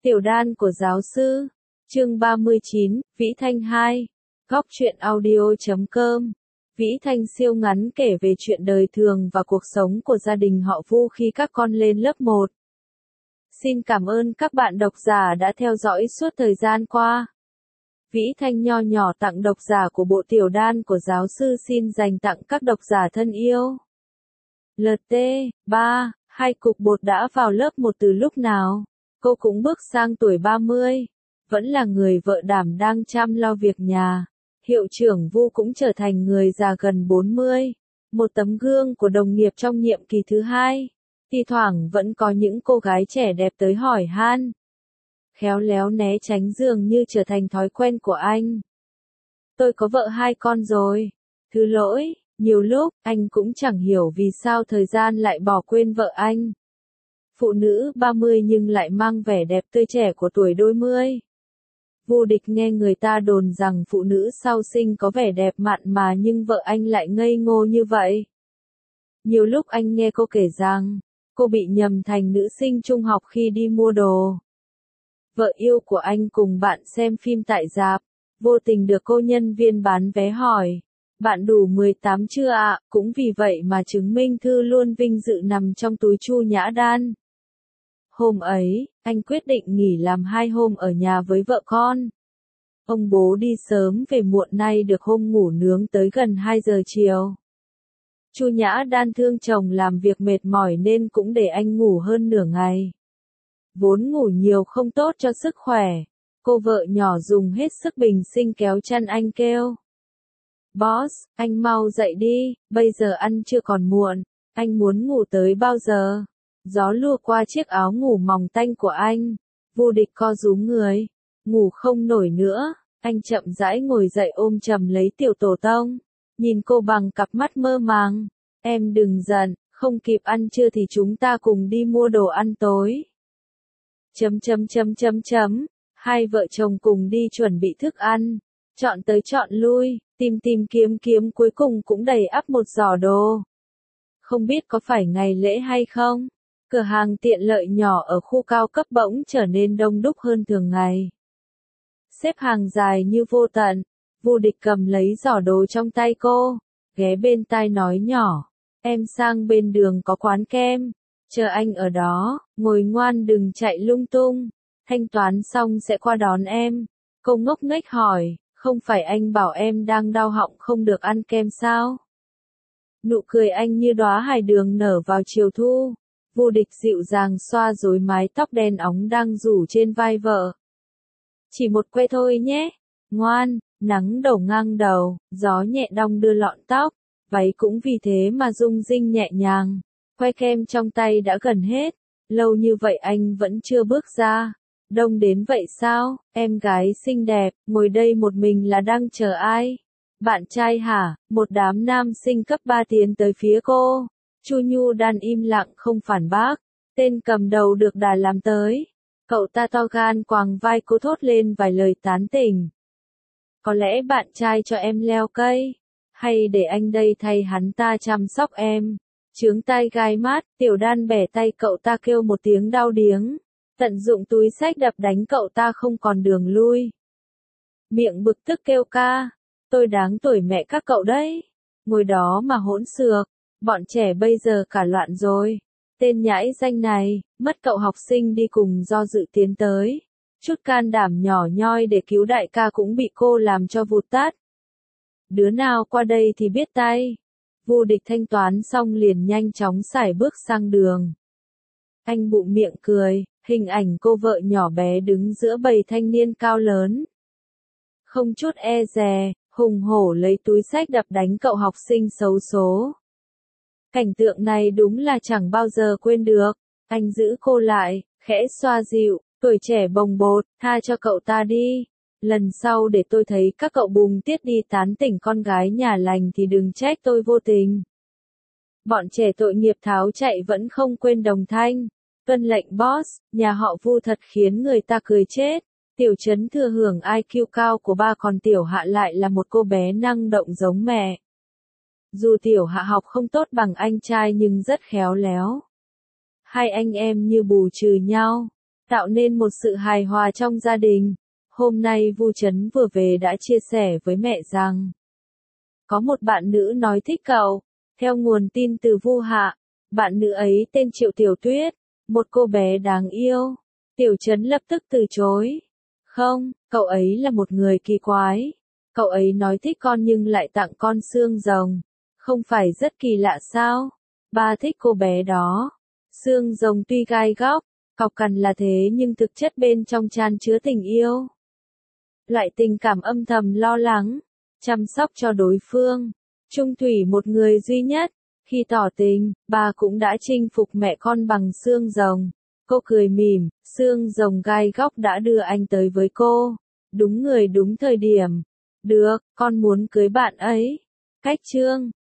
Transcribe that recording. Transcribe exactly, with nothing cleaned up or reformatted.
Tiểu đan của giáo sư. Chương ba mươi chín, Vĩ Thanh hai. Góc truyện audio chấm com. Vĩ Thanh siêu ngắn kể về chuyện đời thường và cuộc sống của gia đình họ Vu khi các con lên lớp một. Xin cảm ơn các bạn độc giả đã theo dõi suốt thời gian qua. Vĩ Thanh nho nhỏ tặng độc giả của bộ Tiểu đan của giáo sư xin dành tặng các độc giả thân yêu. lờ tê, ba, hai cục bột đã vào lớp một từ lúc nào? Cô cũng bước sang tuổi ba mươi, vẫn là người vợ đảm đang chăm lo việc nhà. Hiệu trưởng Vu cũng trở thành người già gần bốn mươi, một tấm gương của đồng nghiệp trong nhiệm kỳ thứ hai. Thi thoảng vẫn có những cô gái trẻ đẹp tới hỏi han. Khéo léo né tránh dường như trở thành thói quen của anh. Tôi có vợ hai con rồi. Thứ lỗi, nhiều lúc, anh cũng chẳng hiểu vì sao thời gian lại bỏ quên vợ anh. Phụ nữ ba mươi nhưng lại mang vẻ đẹp tươi trẻ của tuổi đôi mươi. Vô Địch nghe người ta đồn rằng phụ nữ sau sinh có vẻ đẹp mặn mà nhưng vợ anh lại ngây ngô như vậy. Nhiều lúc anh nghe cô kể rằng, cô bị nhầm thành nữ sinh trung học khi đi mua đồ. Vợ yêu của anh cùng bạn xem phim tại rạp, vô tình được cô nhân viên bán vé hỏi, bạn đủ mười tám chưa ạ? Cũng vì vậy mà chứng minh thư luôn vinh dự nằm trong túi Chu Nhã Đan. Hôm ấy, anh quyết định nghỉ làm hai hôm ở nhà với vợ con. Ông bố đi sớm về muộn nay được hôm ngủ nướng tới gần hai giờ chiều. Chu Nhã Đan thương chồng làm việc mệt mỏi nên cũng để anh ngủ hơn nửa ngày. Vốn ngủ nhiều không tốt cho sức khỏe, cô vợ nhỏ dùng hết sức bình sinh kéo chăn anh kêu. Boss, anh mau dậy đi, bây giờ ăn chưa còn muộn, anh muốn ngủ tới bao giờ? Gió lùa qua chiếc áo ngủ mỏng tanh của anh, Vô Địch co rúm người, ngủ không nổi nữa, anh chậm rãi ngồi dậy ôm chầm lấy tiểu tổ tông, nhìn cô bằng cặp mắt mơ màng, em đừng giận, không kịp ăn trưa thì chúng ta cùng đi mua đồ ăn tối. Chấm chấm chấm chấm chấm, hai vợ chồng cùng đi chuẩn bị thức ăn, chọn tới chọn lui, tìm tìm kiếm kiếm cuối cùng cũng đầy ắp một giỏ đồ. Không biết có phải ngày lễ hay không? Cửa hàng tiện lợi nhỏ ở khu cao cấp bỗng trở nên đông đúc hơn thường ngày. Xếp hàng dài như vô tận, Vô Địch cầm lấy giỏ đồ trong tay cô, ghé bên tai nói nhỏ, em sang bên đường có quán kem, chờ anh ở đó, ngồi ngoan đừng chạy lung tung, thanh toán xong sẽ qua đón em. Cô ngốc nghếch hỏi, không phải anh bảo em đang đau họng không được ăn kem sao? Nụ cười anh như đóa hải đường nở vào chiều thu. Vô Địch dịu dàng xoa rối mái tóc đen óng đang rủ trên vai vợ. Chỉ một que thôi nhé, ngoan, nắng đổ ngang đầu, gió nhẹ đong đưa lọn tóc, váy cũng vì thế mà rung rinh nhẹ nhàng. Que kem trong tay đã gần hết, lâu như vậy anh vẫn chưa bước ra. Đông đến vậy sao, em gái xinh đẹp, ngồi đây một mình là đang chờ ai? Bạn trai hả? Một đám nam sinh cấp ba tiến tới phía cô. Chu Nhu Đan im lặng không phản bác, tên cầm đầu được đà làm tới. Cậu ta to gan quàng vai cô thốt lên vài lời tán tỉnh. Có lẽ bạn trai cho em leo cây, hay để anh đây thay hắn ta chăm sóc em. Chướng tai gai mắt, Tiểu Đan bẻ tay cậu ta kêu một tiếng đau điếng, tận dụng túi xách đập đánh cậu ta không còn đường lui. Miệng bực tức kêu ca, tôi đáng tuổi mẹ các cậu đấy, ngồi đó mà hỗn xược. Bọn trẻ bây giờ cả loạn rồi. Tên nhãi danh này, mất cậu học sinh đi cùng do dự tiến tới. Chút can đảm nhỏ nhoi để cứu đại ca cũng bị cô làm cho vụt tát. Đứa nào qua đây thì biết tay. Vô Địch thanh toán xong liền nhanh chóng sải bước sang đường. Anh bụng miệng cười, hình ảnh cô vợ nhỏ bé đứng giữa bầy thanh niên cao lớn. Không chút e dè, hùng hổ lấy túi xách đập đánh cậu học sinh xấu số. Cảnh tượng này đúng là chẳng bao giờ quên được. Anh giữ cô lại, khẽ xoa dịu, tuổi trẻ bồng bột, tha cho cậu ta đi. Lần sau để tôi thấy các cậu bùng tiết đi tán tỉnh con gái nhà lành thì đừng trách tôi vô tình. Bọn trẻ tội nghiệp tháo chạy vẫn không quên đồng thanh. Tuân lệnh boss, nhà họ Vu thật khiến người ta cười chết. Tiểu Trấn thừa hưởng i kiu cao của ba còn Tiểu Hạ lại là một cô bé năng động giống mẹ. Dù Tiểu Hạ học không tốt bằng anh trai nhưng rất khéo léo. Hai anh em như bù trừ nhau. tạo nên một sự hài hòa trong gia đình. Hôm nay Vu Trấn vừa về đã chia sẻ với mẹ rằng có một bạn nữ nói thích cậu. Theo nguồn tin từ Vu Hạ, bạn nữ ấy tên Triệu Tiểu Tuyết, một cô bé đáng yêu. Tiểu Trấn lập tức từ chối. Không, cậu ấy là một người kỳ quái. Cậu ấy nói thích con nhưng lại tặng con xương rồng. Không phải rất kỳ lạ sao? Ba thích cô bé đó. Xương rồng tuy gai góc, cọc cằn là thế nhưng thực chất bên trong chan chứa tình yêu. Loại tình cảm âm thầm lo lắng, chăm sóc cho đối phương. Trung thủy một người duy nhất. Khi tỏ tình, bà cũng đã chinh phục mẹ con bằng xương rồng. Cô cười mỉm, xương rồng gai góc đã đưa anh tới với cô. Đúng người đúng thời điểm. Được, con muốn cưới bạn ấy. Cách chương